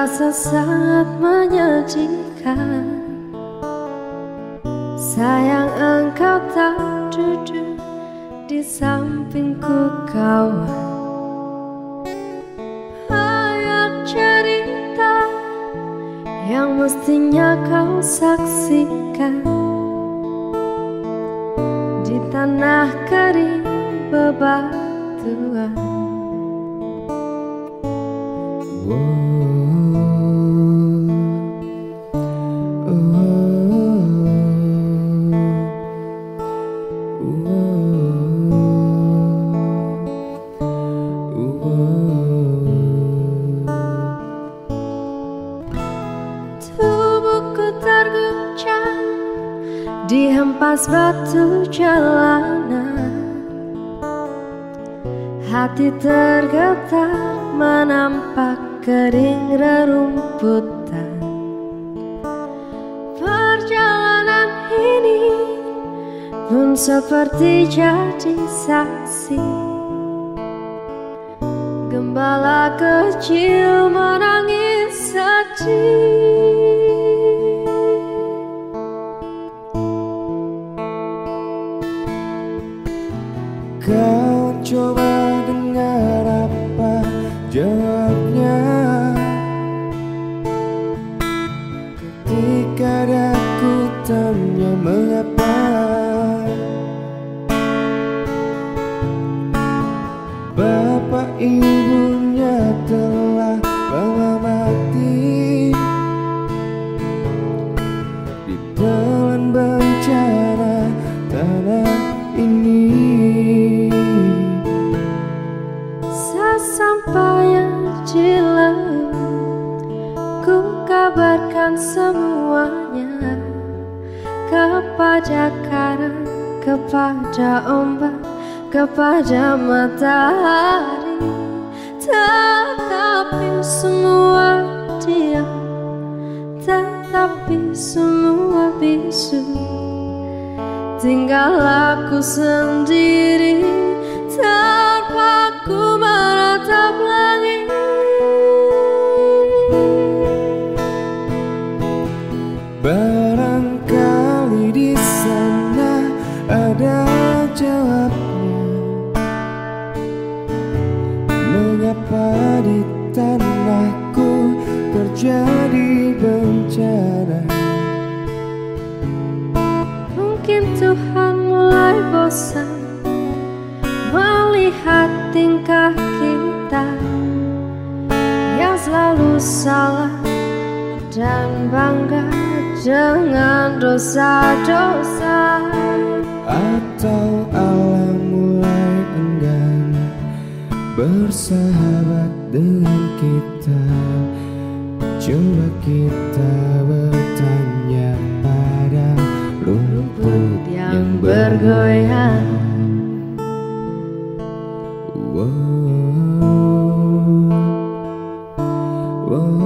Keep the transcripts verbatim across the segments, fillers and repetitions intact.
Terasa sangat menyedihkan. Sayang engkau tak duduk di sampingku kawan. Banyak cerita yang mestinya kau saksikan di tanah kering bebatuan. Tubuhku terguncang dihempas batu jalanan. Hati tergetar menampak kering rerumputan. Perjalanan ini pun seperti jadi saksi. Gembala kecil menangis sedih. Kau coba dengar apa jawabnya ketika aku tanya mengapa. Bapak ibunya telah lama mati ditelan bencana tanah ini. Sesampainya di laut, ku kabarkan semuanya kepada karang, kepada ombak, kepada matahari. Tetapi semua diam, tetapi semua bisu. Tinggal aku sendiri terpaku menatap langit. Barangkali di sana ada jawabnya. Mengapa di tanahku terjadi bencana? Mungkin Tuhan mulai bosan melihat tingkah kita yang selalu salah dan bangga dengan dosa-dosa. Atau alam mulai enggan bersahabat dengan kita. Coba kita bertanya pada rumput yang bergoyang. Wow, wow,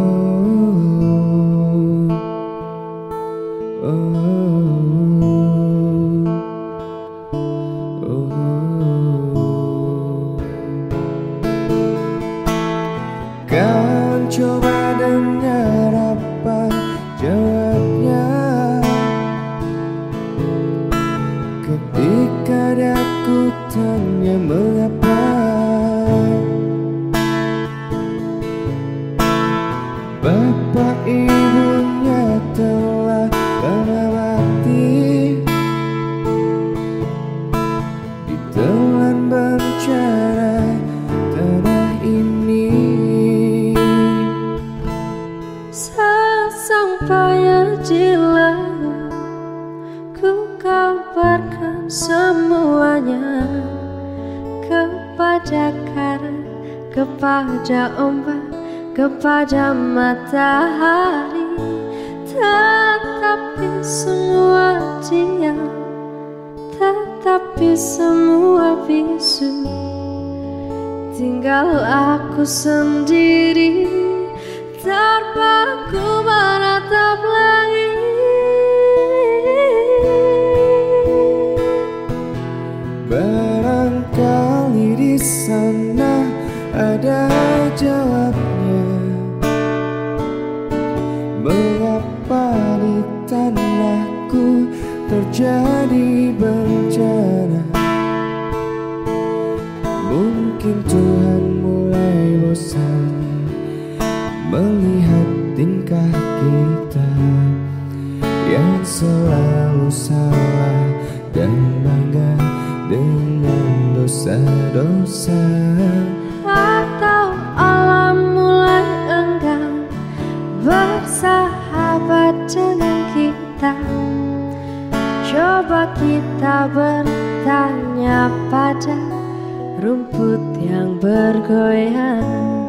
wow. Kan coba dengar apa jawabnya ketika aku tanya mengapa. Bapak ibunya telah lama mati ditelan bencana tanah ini. Sesampainya di laut, ku kabarkan semuanya kepada karang, kepada ombak, kepada matahari. Tetapi semua diam, tetapi semua bisu. Tinggal aku sendiri terpaku menatap langit. Barangkali di sana ada jawabnya. terjadi bencana. Mungkin Tuhan mulai bosan melihat tingkah kita yang selalu salah dan bangga dengan dosa-dosa. Atau alam mulai enggan bersahabat dengan kita. Coba kita bertanya pada rumput yang bergoyang.